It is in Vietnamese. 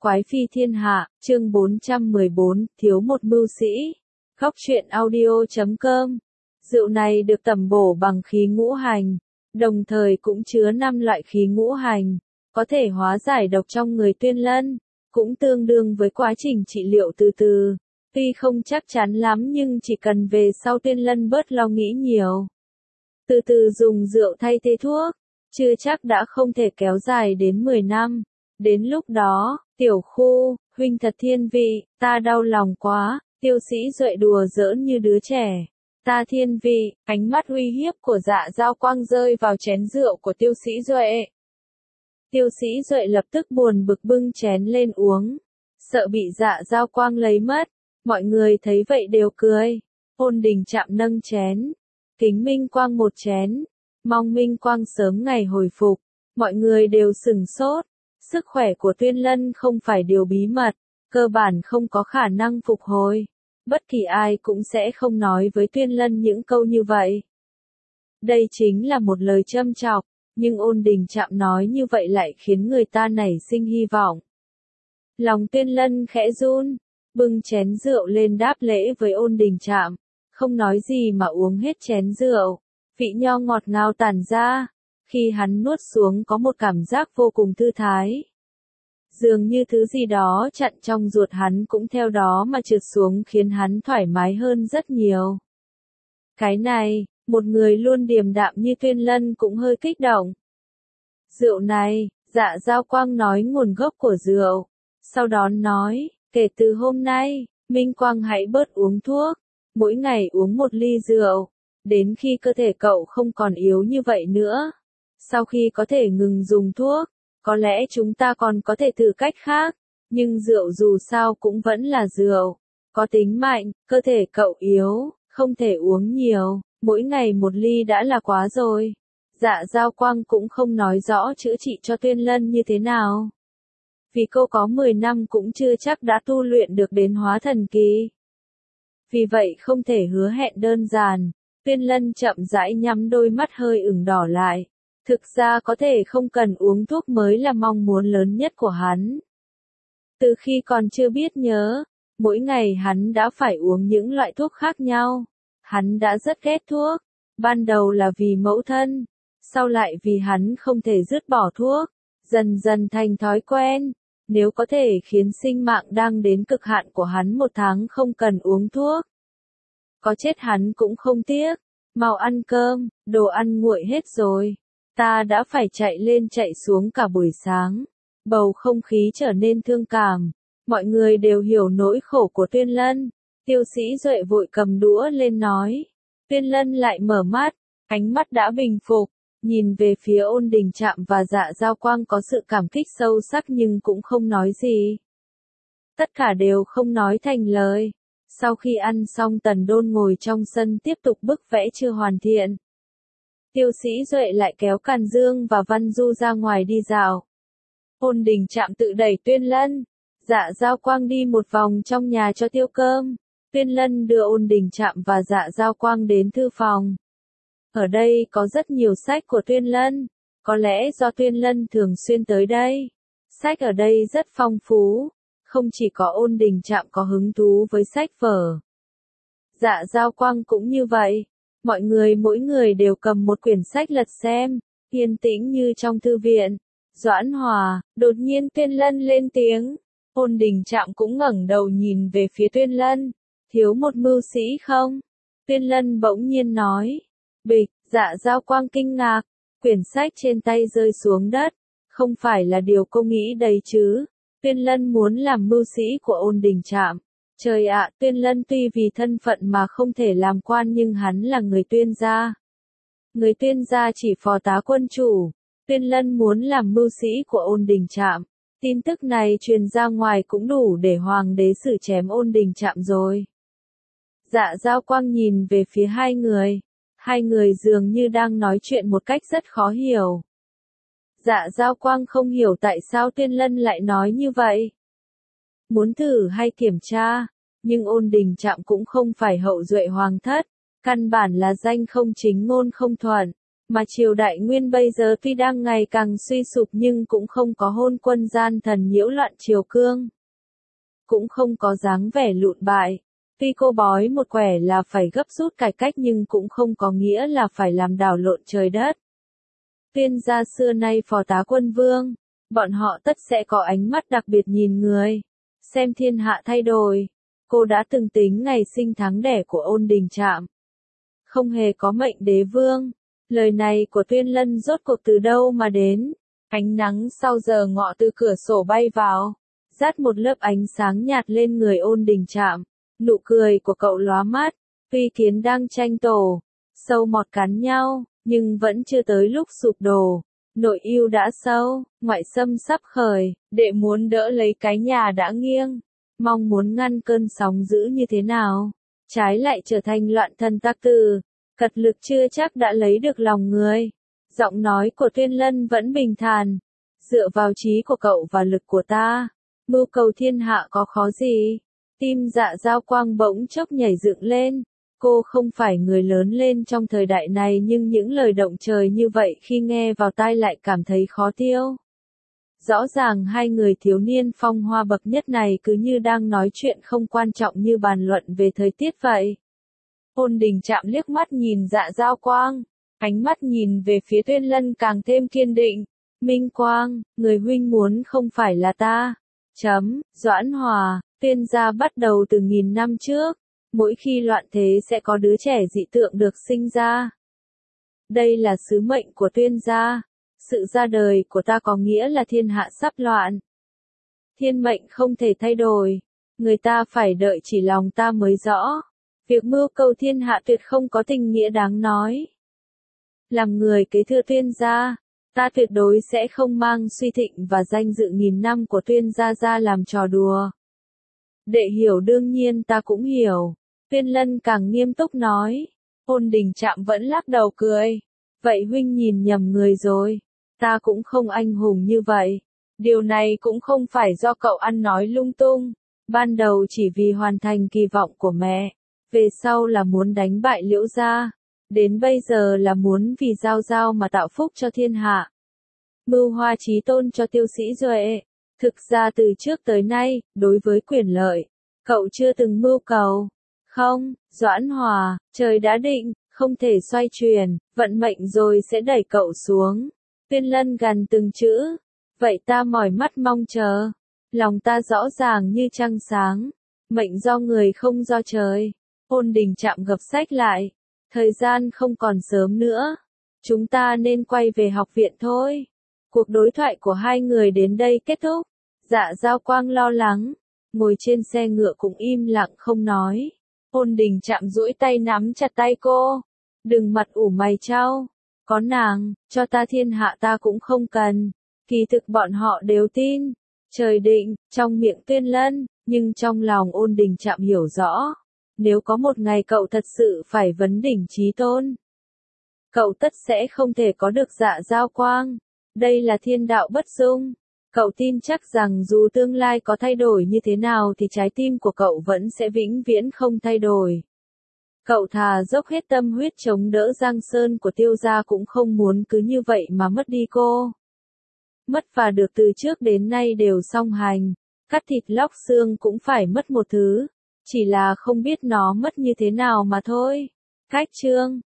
Quái phi thiên hạ, chương 414, thiếu một mưu sĩ. Góc truyện audio.com. Rượu này được tẩm bổ bằng khí ngũ hành, đồng thời cũng chứa 5 loại khí ngũ hành, có thể hóa giải độc trong người Tuyên Lân, cũng tương đương với quá trình trị liệu từ từ. Tuy không chắc chắn lắm nhưng chỉ cần về sau Tuyên Lân bớt lo nghĩ nhiều, từ từ dùng rượu thay thế thuốc, chưa chắc đã không thể kéo dài đến 10 năm. Đến lúc đó, Tiểu Khu, huynh thật thiên vị, ta đau lòng quá, Tiêu Sĩ Duệ đùa giỡn như đứa trẻ. Ta thiên vị, ánh mắt uy hiếp của Dạ Dao Quang rơi vào chén rượu của Tiêu Sĩ Duệ. Tiêu Sĩ Duệ lập tức buồn bực bưng chén lên uống, sợ bị Dạ Dao Quang lấy mất. Mọi người thấy vậy đều cười. Ôn Đình Trạm nâng chén, kính Minh Quang một chén, mong Minh Quang sớm ngày hồi phục. Mọi người đều sửng sốt. Sức khỏe của Tuyên Lân không phải điều bí mật, cơ bản không có khả năng phục hồi. Bất kỳ ai cũng sẽ không nói với Tuyên Lân những câu như vậy. Đây chính là một lời châm chọc, nhưng Ôn Đình Trạm nói như vậy lại khiến người ta nảy sinh hy vọng. Lòng Tuyên Lân khẽ run, bưng chén rượu lên đáp lễ với Ôn Đình Trạm, không nói gì mà uống hết chén rượu, vị nho ngọt ngào tản ra. Khi hắn nuốt xuống có một cảm giác vô cùng thư thái. Dường như thứ gì đó chặn trong ruột hắn cũng theo đó mà trượt xuống khiến hắn thoải mái hơn rất nhiều. Cái này, một người luôn điềm đạm như Tuyên Lân cũng hơi kích động. Rượu này, Dạ Dao Quang nói nguồn gốc của rượu. Sau đó nói, kể từ hôm nay, Minh Quang hãy bớt uống thuốc, mỗi ngày uống một ly rượu, đến khi cơ thể cậu không còn yếu như vậy nữa. Sau khi có thể ngừng dùng thuốc, có lẽ chúng ta còn có thể thử cách khác, nhưng rượu dù sao cũng vẫn là rượu, có tính mạnh, cơ thể cậu yếu, không thể uống nhiều, mỗi ngày một ly đã là quá rồi. Dạ Dao Quang cũng không nói rõ chữa trị cho Tuyên Lân như thế nào. Vì cô có 10 năm cũng chưa chắc đã tu luyện được đến hóa thần kỳ. Vì vậy không thể hứa hẹn đơn giản. Tuyên Lân chậm rãi nhắm đôi mắt hơi ửng đỏ lại. Thực ra có thể không cần uống thuốc mới là mong muốn lớn nhất của hắn. Từ khi còn chưa biết nhớ, mỗi ngày hắn đã phải uống những loại thuốc khác nhau. Hắn đã rất ghét thuốc, ban đầu là vì mẫu thân, sau lại vì hắn không thể dứt bỏ thuốc, dần dần thành thói quen. Nếu có thể khiến sinh mạng đang đến cực hạn của hắn 1 tháng không cần uống thuốc, có chết hắn cũng không tiếc. Mau ăn cơm, đồ ăn nguội hết rồi. Ta đã phải chạy lên chạy xuống cả buổi sáng. Bầu không khí trở nên thương cảm. Mọi người đều hiểu nỗi khổ của Tuyên Lân. Tiêu Sĩ Duệ vội cầm đũa lên nói. Tuyên Lân lại mở mắt, ánh mắt đã bình phục, nhìn về phía Ôn Đình Trạm và Dạ Dao Quang có sự cảm kích sâu sắc nhưng cũng không nói gì. Tất cả đều không nói thành lời. Sau khi ăn xong Tần Đôn ngồi trong sân tiếp tục bức vẽ chưa hoàn thiện. Tiêu Sĩ Duệ lại kéo Càn Dương và Văn Du ra ngoài đi dạo. Ôn Đình Trạm tự đẩy Tuyên Lân. Dạ Dao Quang đi một vòng trong nhà cho tiêu cơm. Tuyên Lân đưa Ôn Đình Trạm và Dạ Dao Quang đến thư phòng. Ở đây có rất nhiều sách của Tuyên Lân. Có lẽ do Tuyên Lân thường xuyên tới đây. Sách ở đây rất phong phú. Không chỉ có Ôn Đình Trạm có hứng thú với sách vở. Dạ Dao Quang cũng như vậy. Mọi người mỗi người đều cầm một quyển sách lật xem, yên tĩnh như trong thư viện. Doãn Hòa, đột nhiên Tuyên Lân lên tiếng. Ôn Đình Trạm cũng ngẩng đầu nhìn về phía Tuyên Lân. Thiếu một mưu sĩ không? Tuyên Lân bỗng nhiên nói. Bịch, Dạ Dao Quang kinh ngạc. Quyển sách trên tay rơi xuống đất. Không phải là điều cô nghĩ đấy chứ. Tuyên Lân muốn làm mưu sĩ của Ôn Đình Trạm. Trời ạ, Tuyên Lân tuy vì thân phận mà không thể làm quan nhưng hắn là người Tuyên gia. Người Tuyên gia chỉ phò tá quân chủ. Tuyên Lân muốn làm mưu sĩ của Ôn Đình Trạm. Tin tức này truyền ra ngoài cũng đủ để hoàng đế xử chém Ôn Đình Trạm rồi. Dạ Dao Quang nhìn về phía hai người. Hai người dường như đang nói chuyện một cách rất khó hiểu. Dạ Dao Quang không hiểu tại sao Tuyên Lân lại nói như vậy. Muốn thử hay kiểm tra, nhưng Ôn Đình Trạm cũng không phải hậu duệ hoàng thất, căn bản là danh không chính ngôn không thuận, Mà triều đại Nguyên bây giờ tuy đang ngày càng suy sụp nhưng cũng không có hôn quân gian thần nhiễu loạn triều cương. Cũng không có dáng vẻ lụn bại. Tuy cô bói một quẻ là phải gấp rút cải cách nhưng cũng không có nghĩa là phải làm đảo lộn trời đất. Tuyên gia xưa nay phò tá quân vương, bọn họ tất sẽ có ánh mắt đặc biệt nhìn người, xem thiên hạ thay đổi. Cô đã từng tính ngày sinh tháng đẻ của Ôn Đình Trạm. Không hề có mệnh đế vương. Lời này của Tuyên Lân rốt cuộc từ đâu mà đến? Ánh nắng sau giờ ngọ từ cửa sổ bay vào, dát một lớp ánh sáng nhạt lên người Ôn Đình Trạm. Nụ cười của cậu lóa mắt, tuy kiến đang tranh tổ, sâu mọt cắn nhau, nhưng vẫn chưa tới lúc sụp đổ. Nội ưu đã sâu, ngoại xâm sắp khởi, đệ muốn đỡ lấy cái nhà đã nghiêng, mong muốn ngăn cơn sóng dữ như thế nào, trái lại trở thành loạn thần tắc tử, cật lực chưa chắc đã lấy được lòng người. Giọng nói của Tuyên Lân vẫn bình thản, dựa vào trí của cậu và lực của ta, mưu cầu thiên hạ có khó gì. Tim Dạ Dao Quang bỗng chốc nhảy dựng lên. Cô không phải người lớn lên trong thời đại này nhưng những lời động trời như vậy khi nghe vào tai lại cảm thấy khó tiêu. Rõ ràng hai người thiếu niên phong hoa bậc nhất này cứ như đang nói chuyện không quan trọng như bàn luận về thời tiết vậy. Ôn Đình Trạm liếc mắt nhìn Dạ Dao Quang, ánh mắt nhìn về phía Tuyên Lân càng thêm kiên định. Minh Quang, người huynh muốn không phải là ta. Doãn Hòa, Tuyên gia bắt đầu từ nghìn năm trước. Mỗi khi loạn thế sẽ có đứa trẻ dị tượng được sinh ra. Đây là sứ mệnh của Tuyên gia. Sự ra đời của ta có nghĩa là thiên hạ sắp loạn. Thiên mệnh không thể thay đổi. Người ta phải đợi chỉ lòng ta mới rõ. Việc mưu cầu thiên hạ tuyệt không có tình nghĩa đáng nói. Làm người kế thừa Tuyên gia, ta tuyệt đối sẽ không mang suy thịnh và danh dự nghìn năm của Tuyên gia ra làm trò đùa. Đệ hiểu đương nhiên ta cũng hiểu. Tuyên Lân càng nghiêm túc nói. Ôn Đình Trạm vẫn lắc đầu cười. Vậy huynh nhìn nhầm người rồi. Ta cũng không anh hùng như vậy. Điều này cũng không phải do cậu ăn nói lung tung. Ban đầu chỉ vì hoàn thành kỳ vọng của mẹ. Về sau là muốn đánh bại Liễu gia. Đến bây giờ là muốn vì Giao Giao mà tạo phúc cho thiên hạ. Mưu hoa chí tôn cho Tiêu Sĩ Duệ. Thực ra từ trước tới nay, đối với quyền lợi, cậu chưa từng mưu cầu. Không, Doãn Hòa, trời đã định, không thể xoay chuyển, vận mệnh rồi sẽ đẩy cậu xuống. Tuyên Lân gằn từng chữ. Vậy ta mỏi mắt mong chờ. Lòng ta rõ ràng như trăng sáng. Mệnh do người không do trời. Ôn Đình Trạm gập sách lại. Thời gian không còn sớm nữa. Chúng ta nên quay về học viện thôi. Cuộc đối thoại của hai người đến đây kết thúc. Dạ Dao Quang lo lắng. Ngồi trên xe ngựa cũng im lặng không nói. Ôn Đình Trạm duỗi tay nắm chặt tay cô. Đừng mặt ủ mày trao. Có nàng, cho ta thiên hạ ta cũng không cần. Kỳ thực bọn họ đều tin. Trời định, trong miệng Tuyên Lân, nhưng trong lòng Ôn Đình Trạm hiểu rõ. Nếu có một ngày cậu thật sự phải vấn đỉnh chí tôn, cậu tất sẽ không thể có được Dạ Dao Quang. Đây là thiên đạo bất dung. Cậu tin chắc rằng dù tương lai có thay đổi như thế nào thì trái tim của cậu vẫn sẽ vĩnh viễn không thay đổi. Cậu thà dốc hết tâm huyết chống đỡ Giang Sơn của Tiêu gia cũng không muốn cứ như vậy mà mất đi cô. Mất và được từ trước đến nay đều song hành. Cắt thịt lóc xương cũng phải mất một thứ. Chỉ là không biết nó mất như thế nào mà thôi. Cách chương